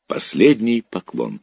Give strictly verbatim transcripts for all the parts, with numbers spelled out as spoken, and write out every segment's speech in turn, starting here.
Последний поклон.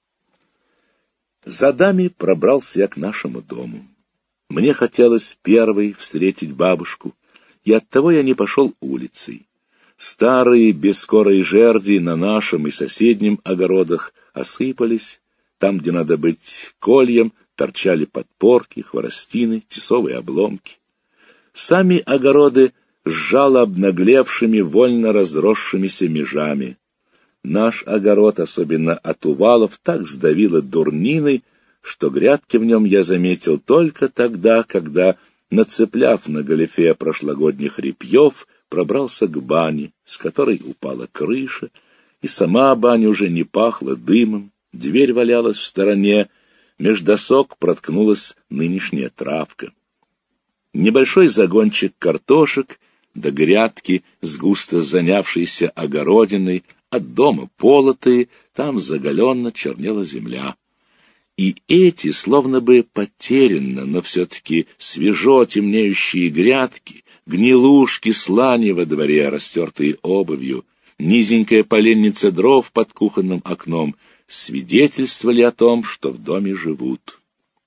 За дами пробрался я к нашему дому. Мне хотелось первой встретить бабушку, и оттого я не пошел улицей. Старые бескорые жерди на нашем и соседнем огородах осыпались. Там, где надо быть кольем, торчали подпорки, хворостины, тесовые обломки. Сами огороды сжало обнаглевшими, вольно разросшимися межами. Наш огород, особенно от увалов, так сдавило дурниной, что грядки в нем я заметил только тогда, когда, нацепляв на галифе прошлогодних репьев, пробрался к бане, с которой упала крыша, и сама баня уже не пахла дымом, дверь валялась в стороне, меж досок проткнулась нынешняя травка. Небольшой загончик картошек до грядки с густо занявшейся огородиной, от дома полотые, там заголенно чернела земля. И эти, словно бы потерянно, но все-таки свежо темнеющие грядки, гнилушки слани во дворе, растертые обувью, низенькая поленница дров под кухонным окном свидетельствовали о том, что в доме живут.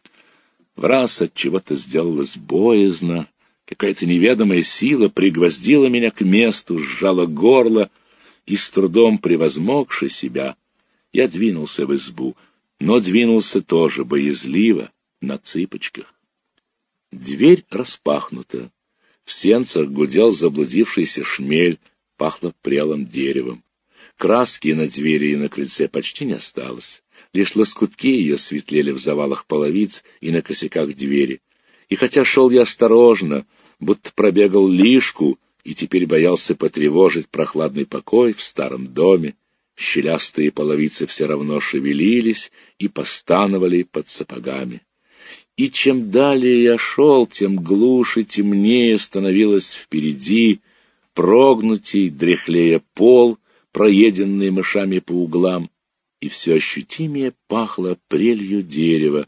Враз от чего-то сделалось боязно, какая-то неведомая сила пригвоздила меня к месту, сжала горло, и с трудом превозмогши себя, я двинулся в избу, но двинулся тоже боязливо, на цыпочках. Дверь распахнута. В сенцах гудел заблудившийся шмель, пахло прелым деревом. Краски на двери и на крыльце почти не осталось. Лишь лоскутки ее светлели в завалах половиц и на косяках двери. И хотя шел я осторожно, будто пробегал лишку, и теперь боялся потревожить прохладный покой в старом доме, щелястые половицы все равно шевелились и постановали под сапогами. И чем далее я шел, тем глуше, темнее становилось впереди, прогнутый, дряхлее пол, проеденный мышами по углам, и все ощутимее пахло прелью дерева,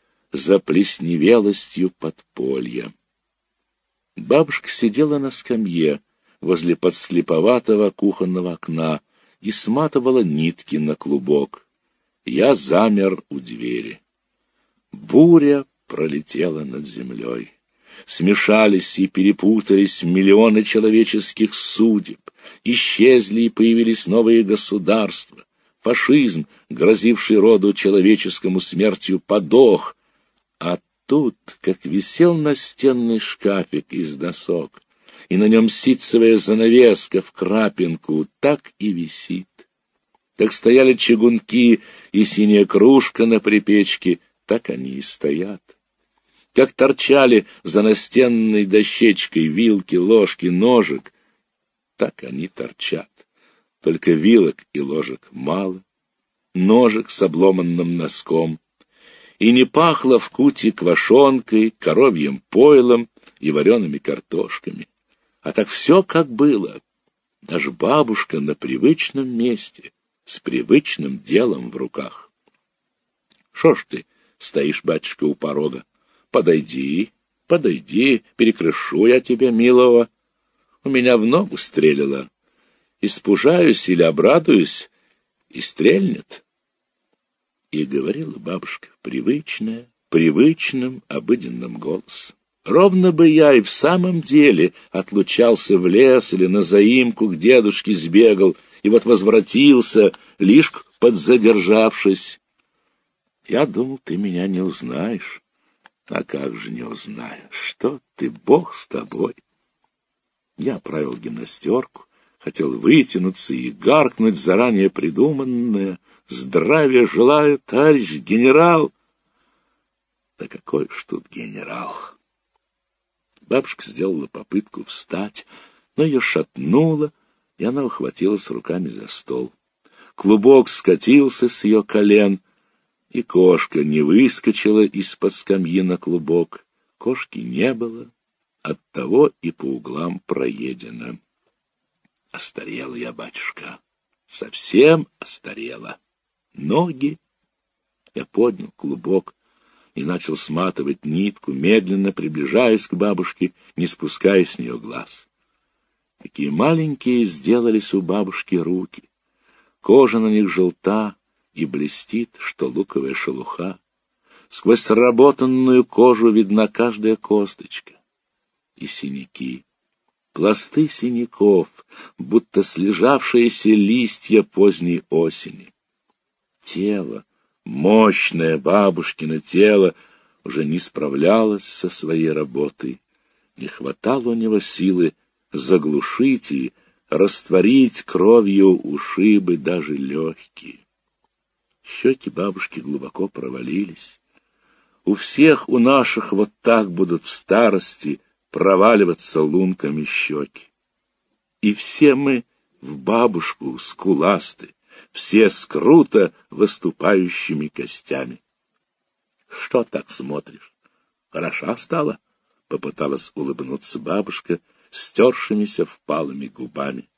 заплесневелостью подполья. Бабушка сидела на скамье возле подслеповатого кухонного окна и сматывала нитки на клубок. Я замер у двери. Буря пролетела над землей. Смешались и перепутались миллионы человеческих судеб. Исчезли и появились новые государства. Фашизм, грозивший роду человеческому смертью, подох. А тут, как висел настенный шкафик из досок, и на нем ситцевая занавеска в крапинку, так и висит. Как стояли чугунки и синяя кружка на припечке, так они и стоят. Как торчали за настенной дощечкой вилки, ложки, ножек, так они торчат. Только вилок и ложек мало, ножек с обломанным носком, и не пахло в куте квашонкой, коровьим пойлом и вареными картошками. А так все как было, даже бабушка на привычном месте, с привычным делом в руках. — Шо ж ты стоишь, батюшка, у порога? Подойди, подойди, перекрышу я тебя, милого. У меня в ногу стреляло. Испужаюсь или обрадуюсь, и стрельнет. И говорила бабушка привычная, привычным, обыденным голосом. Ровно бы я и в самом деле отлучался в лес или на заимку к дедушке сбегал, и вот возвратился, лишь подзадержавшись. Я думал, ты меня не узнаешь. А как же не узнаешь? Что ты, Бог с тобой? Я оправил гимнастерку, хотел вытянуться и гаркнуть заранее придуманное: «Здравия желаю, товарищ генерал!» Да какой ж тут генерал! Бабушка сделала попытку встать, но ее шатнуло, и она ухватилась руками за стол. Клубок скатился с ее колен, и кошка не выскочила из-под скамьи на клубок. Кошки не было, оттого и по углам проедено. Остарела я, батюшка, совсем остарела. Ноги. Я поднял клубок и начал сматывать нитку, медленно приближаясь к бабушке, не спуская с нее глаз. Какие маленькие сделались у бабушки руки. Кожа на них желта и блестит, что луковая шелуха. Сквозь сработанную кожу видна каждая косточка. И синяки, пласты синяков, будто слежавшиеся листья поздней осени. Тело, мощное бабушкино тело, уже не справлялось со своей работой. Не хватало у него силы заглушить и растворить кровью ушибы даже легкие. Щеки бабушки глубоко провалились. У всех у наших вот так будут в старости проваливаться лунками щеки. И все мы в бабушку скуласты, все с круто выступающими костями. — Что так смотришь? Хороша стала? — попыталась улыбнуться бабушка стершимися впалыми губами.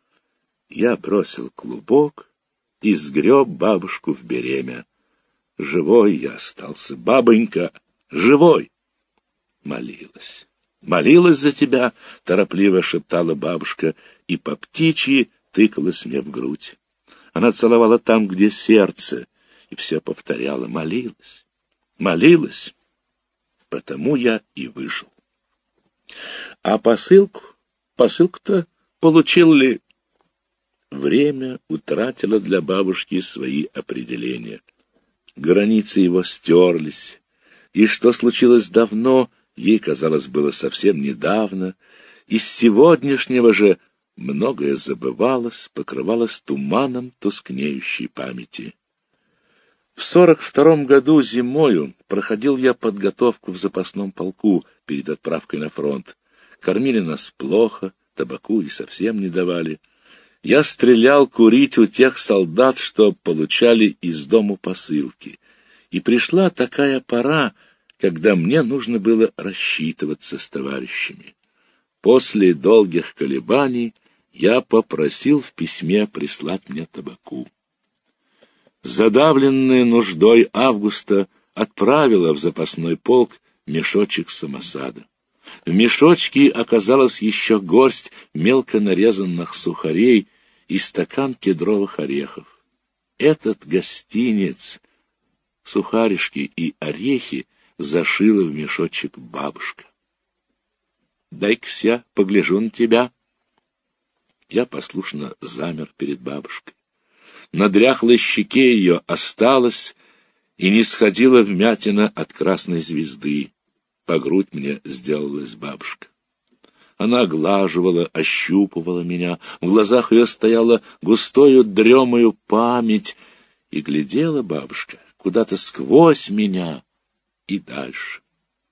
Я бросил клубок и сгреб бабушку в беремя. Живой я остался, бабонька, живой! Молилась. Молилась за тебя, — торопливо шептала бабушка, и по птичьи тыкалась мне в грудь. Она целовала там, где сердце, и все повторяла: молилась, молилась. Потому я и вышел. А посылку, посылку-то получил ли? Время утратило для бабушки свои определения. Границы его стерлись, и что случилось давно, ей, казалось, было совсем недавно. Из сегодняшнего же многое забывалось, покрывалось туманом тускнеющей памяти. В сорок втором году зимою проходил я подготовку в запасном полку перед отправкой на фронт. Кормили нас плохо, табаку и совсем не давали. Я стрелял курить у тех солдат, что получали из дому посылки. И пришла такая пора, когда мне нужно было рассчитываться с товарищами. После долгих колебаний я попросил в письме прислать мне табаку. Задавленная нуждой Августа отправила в запасной полк мешочек самосада. В мешочке оказалась еще горсть мелко нарезанных сухарей и стакан кедровых орехов. Этот гостинец, сухаришки и орехи, зашила в мешочек бабушка. «Дай-ка я погляжу на тебя». Я послушно замер перед бабушкой. На дряхлой щеке ее осталась и не сходила вмятина от красной звезды. По грудь мне сделалась бабушка. Она оглаживала, ощупывала меня, в глазах ее стояла густою дремою память, и глядела бабушка куда-то сквозь меня и дальше.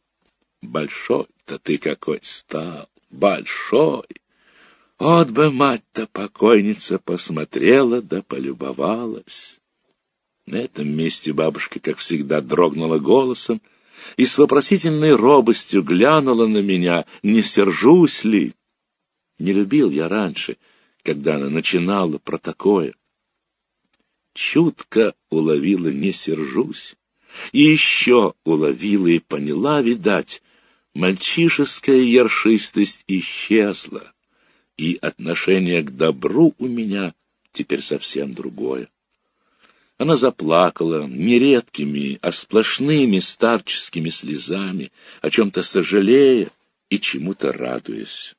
Большой-то ты какой стал, большой! Вот бы мать-то покойница посмотрела да полюбовалась. На этом месте бабушка, как всегда, дрогнула голосом и с вопросительной робостью глянула на меня, не сержусь ли. Не любил я раньше, когда она начинала про такое. Чутко уловила «не сержусь», и еще уловила и поняла, видать, мальчишеская ершистость исчезла, и отношение к добру у меня теперь совсем другое. Она заплакала не редкими, а сплошными старческими слезами, о чем-то сожалея и чему-то радуясь.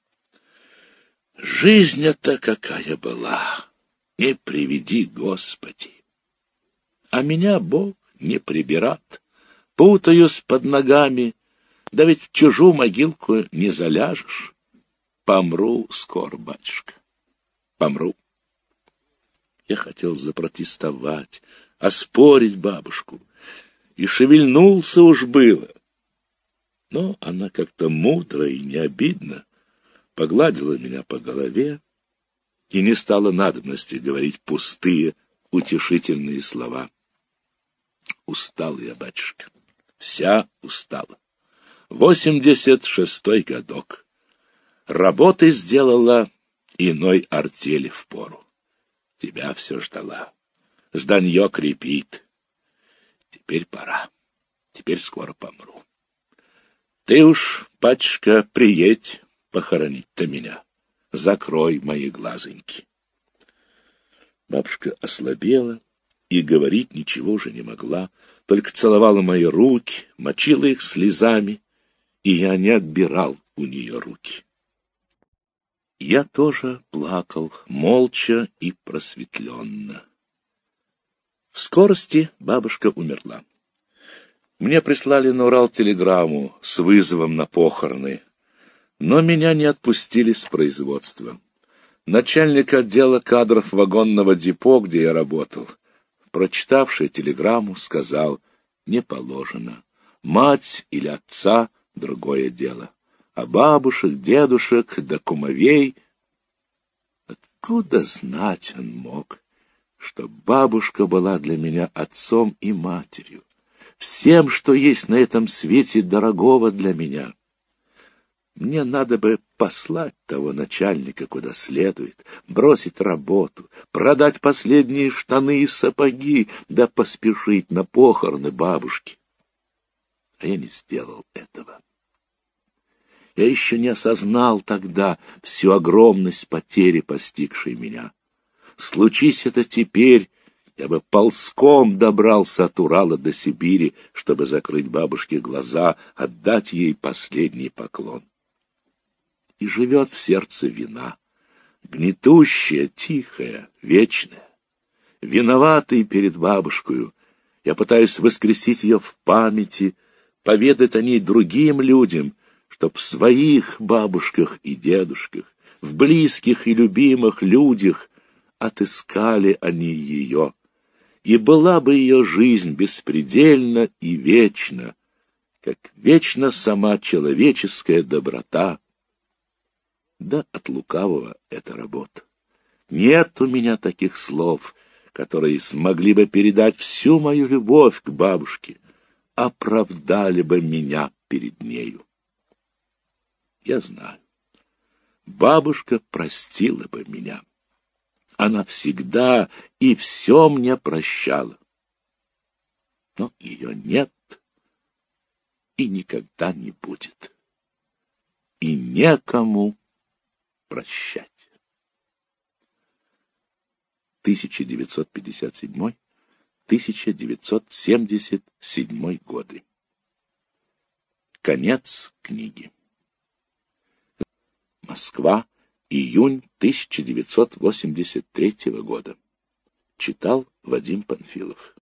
Жизнь-то какая была, не приведи Господи! А меня Бог не прибират, путаюсь под ногами, да ведь в чужую могилку не заляжешь. Помру скоро, батюшка, помру. Я хотел запротестовать, оспорить бабушку, и шевельнулся уж было. Но она как-то мудро и необидно погладила меня по голове и не стала надобности говорить пустые, утешительные слова. Устал я, батюшка, вся устала. Восемьдесят шестой годок. Работы сделала иной артели впору. Тебя все ждала. Жданье крепит. Теперь пора. Теперь скоро помру. Ты уж, батюшка, приедь похоронить-то меня. Закрой мои глазоньки. Бабушка ослабела и говорить ничего уже не могла, только целовала мои руки, мочила их слезами, и я не отбирал у нее руки. Я тоже плакал, молча и просветленно. В скорости бабушка умерла. Мне прислали на Урал телеграмму с вызовом на похороны, но меня не отпустили с производства. Начальник отдела кадров вагонного депо, где я работал, прочитавший телеграмму, сказал: не положено. Мать или отца — другое дело. А бабушек, дедушек да кумовей... Откуда знать он мог, что бабушка была для меня отцом и матерью, всем, что есть на этом свете дорогого для меня? Мне надо бы послать того начальника куда следует, бросить работу, продать последние штаны и сапоги, да поспешить на похороны бабушки. А я не сделал этого. Я еще не осознал тогда всю огромность потери, постигшей меня. Случись это теперь, я бы ползком добрался от Урала до Сибири, чтобы закрыть бабушке глаза, отдать ей последний поклон. И живет в сердце вина, гнетущая, тихая, вечная. Виноватый перед бабушкою, я пытаюсь воскресить ее в памяти, поведать о ней другим людям, чтоб в своих бабушках и дедушках, в близких и любимых людях отыскали они ее, и была бы ее жизнь беспредельна и вечна, как вечна сама человеческая доброта. Да от лукавого эта работа. Нет у меня таких слов, которые смогли бы передать всю мою любовь к бабушке, оправдали бы меня перед нею. Я знаю, бабушка простила бы меня. Она всегда и все мне прощала. Но ее нет и никогда не будет. И некому прощать. тысяча девятьсот пятьдесят седьмой — тысяча девятьсот семьдесят седьмой годы. Конец книги. Москва, июнь тысяча девятьсот восемьдесят третьего года. Читал Вадим Панфилов.